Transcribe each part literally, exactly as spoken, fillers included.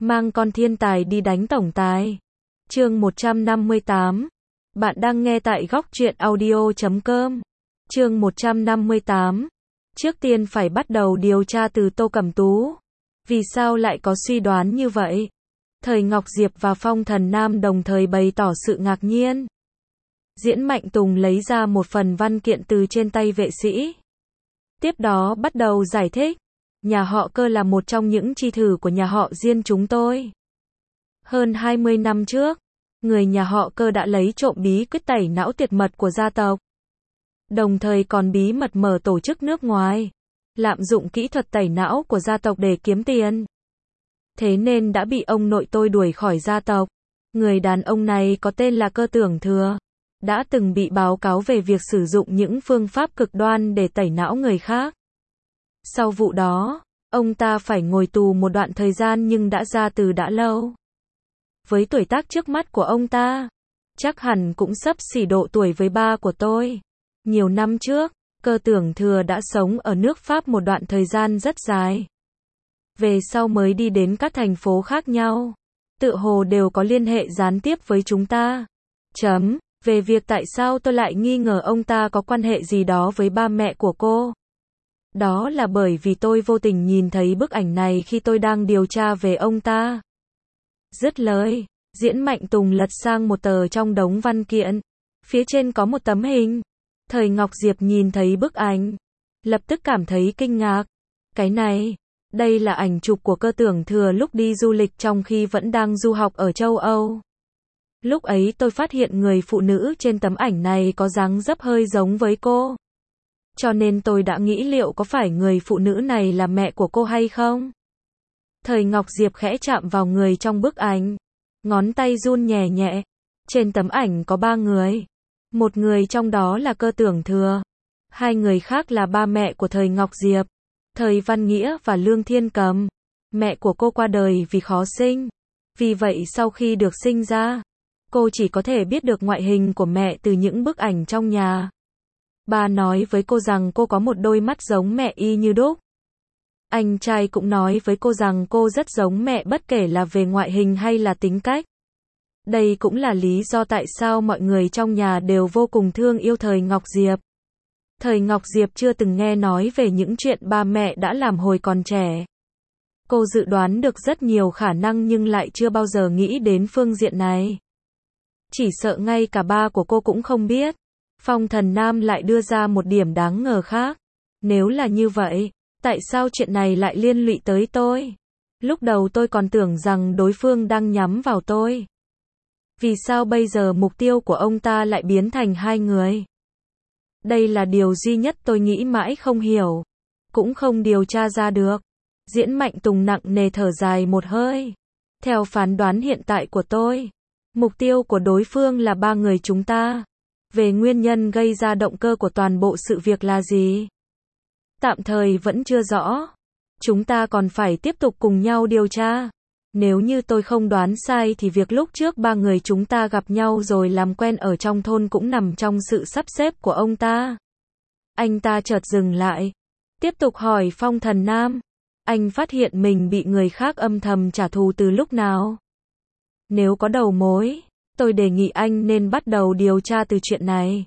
Mang con thiên tài đi đánh tổng tài. Chương một trăm năm mươi tám. Bạn đang nghe tại góc truyện audio chấm com. Chương một trăm năm mươi tám. Trước tiên phải bắt đầu điều tra từ Tô Cẩm Tú. Vì sao lại có suy đoán như vậy? Thời Ngọc Diệp và Phong Thần Nam đồng thời bày tỏ sự ngạc nhiên. Diễn Mạnh Tùng lấy ra một phần văn kiện từ trên tay vệ sĩ. Tiếp đó bắt đầu giải thích. Nhà họ Cơ là một trong những chi thử của nhà họ Diên chúng tôi. Hơn hai mươi năm trước, người nhà họ Cơ đã lấy trộm bí quyết tẩy não tuyệt mật của gia tộc. Đồng thời còn bí mật mở tổ chức nước ngoài, lạm dụng kỹ thuật tẩy não của gia tộc để kiếm tiền. Thế nên đã bị ông nội tôi đuổi khỏi gia tộc. Người đàn ông này có tên là Cơ Tưởng Thừa, đã từng bị báo cáo về việc sử dụng những phương pháp cực đoan để tẩy não người khác. Sau vụ đó, ông ta phải ngồi tù một đoạn thời gian nhưng đã ra từ đã lâu. Với tuổi tác trước mắt của ông ta, chắc hẳn cũng xấp xỉ độ tuổi với ba của tôi. Nhiều năm trước, Cơ Tưởng Thừa đã sống ở nước Pháp một đoạn thời gian rất dài. Về sau mới đi đến các thành phố khác nhau. Tự hồ đều có liên hệ gián tiếp với chúng ta. Chấm. Về việc tại sao tôi lại nghi ngờ ông ta có quan hệ gì đó với ba mẹ của cô. Đó là bởi vì tôi vô tình nhìn thấy bức ảnh này khi tôi đang điều tra về ông ta. Dứt lời, Diễn Mạnh Tùng lật sang một tờ trong đống văn kiện. Phía trên có một tấm hình. Thời Ngọc Diệp nhìn thấy bức ảnh, lập tức cảm thấy kinh ngạc. Cái này, đây là ảnh chụp của Cơ Tưởng Thừa lúc đi du lịch trong khi vẫn đang du học ở châu Âu. Lúc ấy tôi phát hiện người phụ nữ trên tấm ảnh này có dáng dấp hơi giống với cô. Cho nên tôi đã nghĩ liệu có phải người phụ nữ này là mẹ của cô hay không? Thời Ngọc Diệp khẽ chạm vào người trong bức ảnh. Ngón tay run nhẹ nhẹ. Trên tấm ảnh có ba người. Một người trong đó là Cơ Tưởng Thừa. Hai người khác là ba mẹ của Thời Ngọc Diệp. Thời Văn Nghĩa và Lương Thiên Cầm. Mẹ của cô qua đời vì khó sinh. Vì vậy sau khi được sinh ra, cô chỉ có thể biết được ngoại hình của mẹ từ những bức ảnh trong nhà. Ba nói với cô rằng cô có một đôi mắt giống mẹ y như đúc. Anh trai cũng nói với cô rằng cô rất giống mẹ bất kể là về ngoại hình hay là tính cách. Đây cũng là lý do tại sao mọi người trong nhà đều vô cùng thương yêu Thời Ngọc Diệp. Thời Ngọc Diệp chưa từng nghe nói về những chuyện ba mẹ đã làm hồi còn trẻ. Cô dự đoán được rất nhiều khả năng nhưng lại chưa bao giờ nghĩ đến phương diện này. Chỉ sợ ngay cả ba của cô cũng không biết. Phong Thần Nam lại đưa ra một điểm đáng ngờ khác. Nếu là như vậy, tại sao chuyện này lại liên lụy tới tôi? Lúc đầu tôi còn tưởng rằng đối phương đang nhắm vào tôi. Vì sao bây giờ mục tiêu của ông ta lại biến thành hai người? Đây là điều duy nhất tôi nghĩ mãi không hiểu. Cũng không điều tra ra được. Diễn Mạnh Tùng nặng nề thở dài một hơi. Theo phán đoán hiện tại của tôi, mục tiêu của đối phương là ba người chúng ta. Về nguyên nhân gây ra động cơ của toàn bộ sự việc là gì? Tạm thời vẫn chưa rõ. Chúng ta còn phải tiếp tục cùng nhau điều tra. Nếu như tôi không đoán sai thì việc lúc trước ba người chúng ta gặp nhau rồi làm quen ở trong thôn cũng nằm trong sự sắp xếp của ông ta. Anh ta chợt dừng lại. Tiếp tục hỏi Phong Thần Nam. Anh phát hiện mình bị người khác âm thầm trả thù từ lúc nào? Nếu có đầu mối, tôi đề nghị anh nên bắt đầu điều tra từ chuyện này.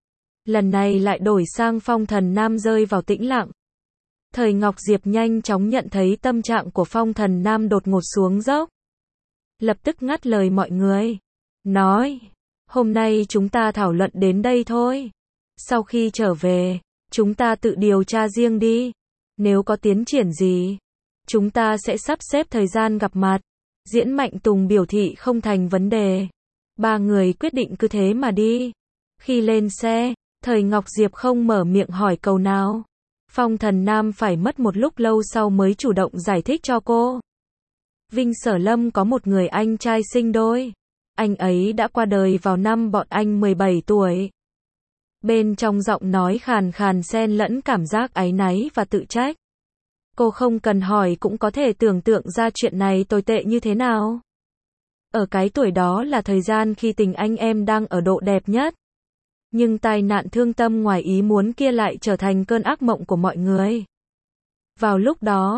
Lần này lại đổi sang Phong Thần Nam rơi vào tĩnh lặng. Thời Ngọc Diệp nhanh chóng nhận thấy tâm trạng của Phong Thần Nam đột ngột xuống dốc. Lập tức ngắt lời mọi người. Nói, hôm nay chúng ta thảo luận đến đây thôi. Sau khi trở về, chúng ta tự điều tra riêng đi. Nếu có tiến triển gì, chúng ta sẽ sắp xếp thời gian gặp mặt. Diễn Mạnh Tùng biểu thị không thành vấn đề. Ba người quyết định cứ thế mà đi. Khi lên xe, Thời Ngọc Diệp không mở miệng hỏi câu nào. Phong Thần Nam phải mất một lúc lâu sau mới chủ động giải thích cho cô. Vinh Sở Lâm có một người anh trai sinh đôi. Anh ấy đã qua đời vào năm bọn anh mười bảy tuổi. Bên trong giọng nói khàn khàn xen lẫn cảm giác áy náy và tự trách. Cô không cần hỏi cũng có thể tưởng tượng ra chuyện này tồi tệ như thế nào. Ở cái tuổi đó là thời gian khi tình anh em đang ở độ đẹp nhất. Nhưng tai nạn thương tâm ngoài ý muốn kia lại trở thành cơn ác mộng của mọi người. Vào lúc đó,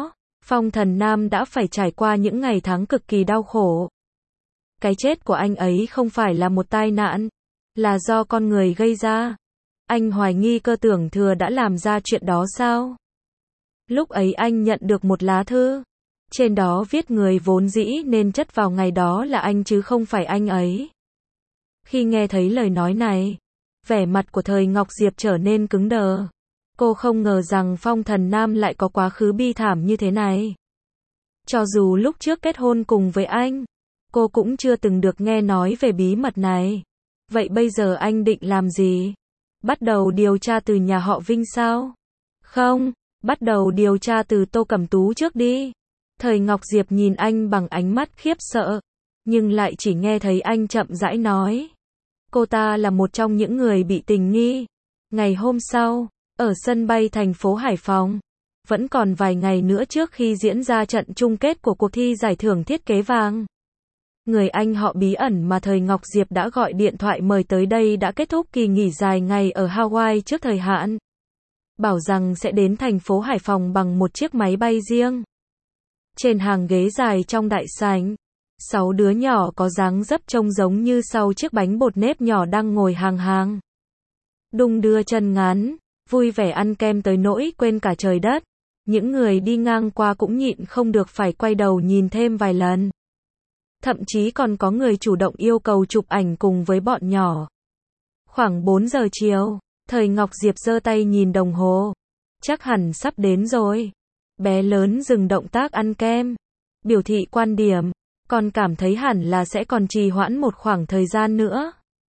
Phong Thần Nam đã phải trải qua những ngày tháng cực kỳ đau khổ. Cái chết của anh ấy không phải là một tai nạn, là do con người gây ra. Anh hoài nghi Cơ Tưởng Thừa đã làm ra chuyện đó sao? Lúc ấy anh nhận được một lá thư. Trên đó viết người vốn dĩ nên chất vào ngày đó là anh chứ không phải anh ấy. Khi nghe thấy lời nói này, vẻ mặt của Thời Ngọc Diệp trở nên cứng đờ. Cô không ngờ rằng Phong Thần Nam lại có quá khứ bi thảm như thế này. Cho dù lúc trước kết hôn cùng với anh, cô cũng chưa từng được nghe nói về bí mật này. Vậy bây giờ anh định làm gì? Bắt đầu điều tra từ nhà họ Vinh sao? Không, bắt đầu điều tra từ Tô Cẩm Tú trước đi. Thời Ngọc Diệp nhìn anh bằng ánh mắt khiếp sợ, nhưng lại chỉ nghe thấy anh chậm rãi nói. Cô ta là một trong những người bị tình nghi. Ngày hôm sau, ở sân bay thành phố Hải Phòng, vẫn còn vài ngày nữa trước khi diễn ra trận chung kết của cuộc thi giải thưởng thiết kế vàng. Người anh họ bí ẩn mà Thời Ngọc Diệp đã gọi điện thoại mời tới đây đã kết thúc kỳ nghỉ dài ngày ở Hawaii trước thời hạn. Bảo rằng sẽ đến thành phố Hải Phòng bằng một chiếc máy bay riêng. Trên hàng ghế dài trong đại sảnh, sáu đứa nhỏ có dáng dấp trông giống như sau chiếc bánh bột nếp nhỏ đang ngồi hàng hàng. Đung đưa chân ngắn, vui vẻ ăn kem tới nỗi quên cả trời đất. Những người đi ngang qua cũng nhịn không được phải quay đầu nhìn thêm vài lần. Thậm chí còn có người chủ động yêu cầu chụp ảnh cùng với bọn nhỏ. Khoảng bốn giờ chiều, Thời Ngọc Diệp giơ tay nhìn đồng hồ. Chắc hẳn sắp đến rồi. Bé lớn dừng động tác ăn kem, biểu thị quan điểm, còn cảm thấy hẳn là sẽ còn trì hoãn một khoảng thời gian nữa.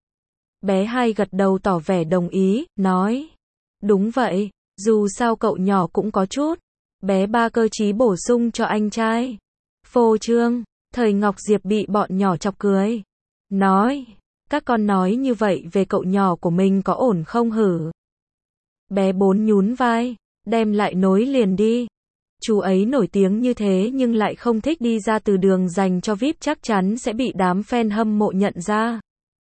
Bé hai gật đầu tỏ vẻ đồng ý, nói. Đúng vậy, dù sao cậu nhỏ cũng có chút. Bé ba cơ trí bổ sung cho anh trai. Phô trương, Thời Ngọc Diệp bị bọn nhỏ chọc cười. Nói, các con nói như vậy về cậu nhỏ của mình có ổn không hử? Bé bốn nhún vai, đem lại nối liền đi. Chú ấy nổi tiếng như thế nhưng lại không thích đi ra từ đường dành cho vi ai pi chắc chắn sẽ bị đám fan hâm mộ nhận ra.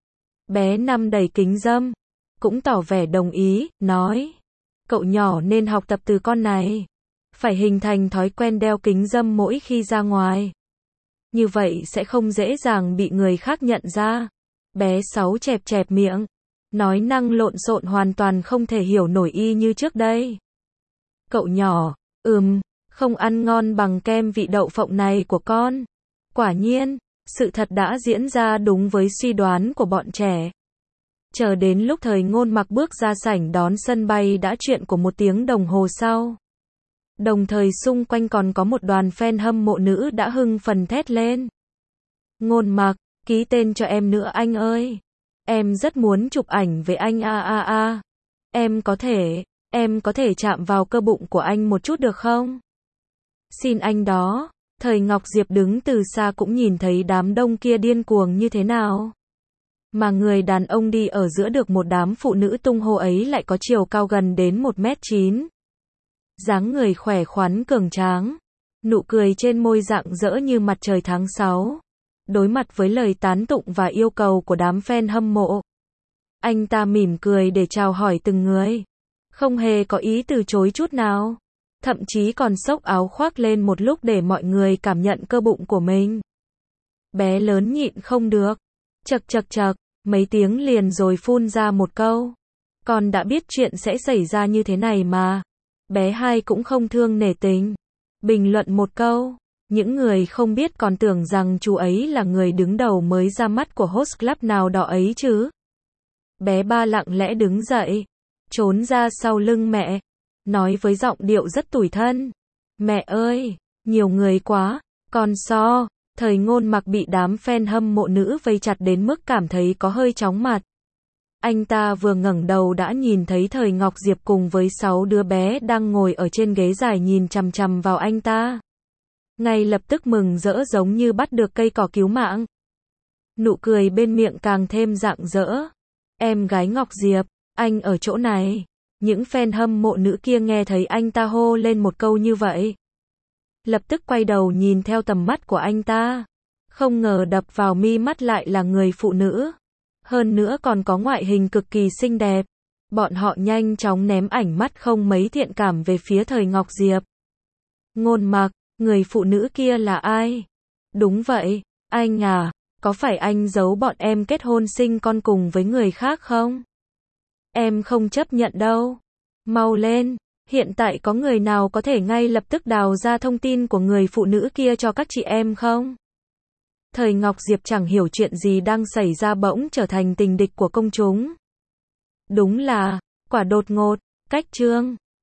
Bé năm đầy kính râm, cũng tỏ vẻ đồng ý, nói. Cậu nhỏ nên học tập từ con này. Phải hình thành thói quen đeo kính râm mỗi khi ra ngoài. Như vậy sẽ không dễ dàng bị người khác nhận ra. Bé sáu chẹp chẹp miệng, nói năng lộn xộn hoàn toàn không thể hiểu nổi y như trước đây. Cậu nhỏ, ừm, không ăn ngon bằng kem vị đậu phộng này của con. Quả nhiên, sự thật đã diễn ra đúng với suy đoán của bọn trẻ. Chờ đến lúc Thời Ngôn Mặc bước ra sảnh đón sân bay đã chuyện của một tiếng đồng hồ sau. Đồng thời xung quanh còn có một đoàn fan hâm mộ nữ đã hưng phấn thét lên. Ngôn Mặc, ký tên cho em nữa anh ơi. Em rất muốn chụp ảnh với anh a a a. Em có thể, em có thể chạm vào cơ bụng của anh một chút được không? Xin anh đó. Thời Ngọc Diệp đứng từ xa cũng nhìn thấy đám đông kia điên cuồng như thế nào. Mà người đàn ông đi ở giữa được một đám phụ nữ tung hô ấy lại có chiều cao gần đến một mét chín. Dáng người khỏe khoắn cường tráng. Nụ cười trên môi rạng rỡ như mặt trời tháng sáu. Đối mặt với lời tán tụng và yêu cầu của đám fan hâm mộ, anh ta mỉm cười để chào hỏi từng người. Không hề có ý từ chối chút nào. Thậm chí còn xốc áo khoác lên một lúc để mọi người cảm nhận cơ bụng của mình. Bé lớn nhịn không được. Chật chật chật, mấy tiếng liền rồi phun ra một câu. Con đã biết chuyện sẽ xảy ra như thế này mà. Bé hai cũng không thương nể tình. Bình luận một câu. Những người không biết còn tưởng rằng chú ấy là người đứng đầu mới ra mắt của host club nào đó ấy chứ. Bé ba lặng lẽ đứng dậy, trốn ra sau lưng mẹ, nói với giọng điệu rất tủi thân. Mẹ ơi, nhiều người quá, con so. Thời Ngôn Mặc bị đám fan hâm mộ nữ vây chặt đến mức cảm thấy có hơi chóng mặt. Anh ta vừa ngẩng đầu đã nhìn thấy Thời Ngọc Diệp cùng với sáu đứa bé đang ngồi ở trên ghế dài nhìn chằm chằm vào anh ta. Ngay lập tức mừng rỡ giống như bắt được cây cỏ cứu mạng. Nụ cười bên miệng càng thêm rạng rỡ. Em gái Ngọc Diệp, anh ở chỗ này. Những fan hâm mộ nữ kia nghe thấy anh ta hô lên một câu như vậy. Lập tức quay đầu nhìn theo tầm mắt của anh ta. Không ngờ đập vào mi mắt lại là người phụ nữ. Hơn nữa còn có ngoại hình cực kỳ xinh đẹp. Bọn họ nhanh chóng ném ảnh mắt không mấy thiện cảm về phía Thời Ngọc Diệp. Ngôn Mặc, Người phụ nữ kia là ai? Đúng vậy, anh à, có phải anh giấu bọn em kết hôn sinh con cùng với người khác không? Em không chấp nhận đâu. Mau lên, hiện tại có người nào có thể ngay lập tức đào ra thông tin của người phụ nữ kia cho các chị em không? Thời Ngọc Diệp chẳng hiểu chuyện gì đang xảy ra bỗng trở thành tình địch của công chúng. Đúng là, quả đột ngột, cách chương.